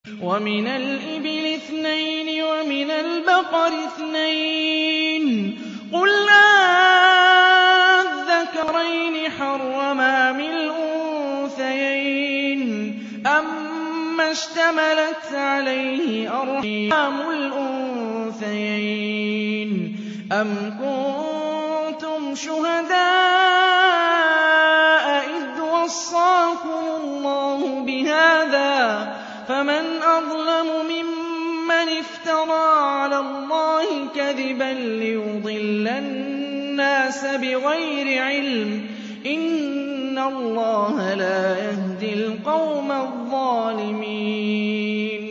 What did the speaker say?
وَمِنَ الْإِبِلِ 2 وَمِنَ الْبَقَرِ 2 قُلْ أَلذَّكَرَيْنِ حَرَّمَ أَمِ الْأُنثَيَيْنِ أَمَّا اشْتَمَلَتْ عَلَيْهِ أَرْحَامُ الْأُنثَيَيْنِ أَمْ كُنتُمْ شُهَدَاءَ إِذْ وَصَّاكُمُ اللَّهُ بِهَٰذَا ۚ فَمَنْ أَظْلَمُ مِمَّنِ افْتَرَىٰ عَلَى اللَّهِ كَذِبًا لِّيُضِلَّ النَّاسَ بِغَيْرِ عِلْمٍ ۗ إِنَّ اللَّهَ لَا يَهْدِي الْقَوْمَ الظَّالِمِينَ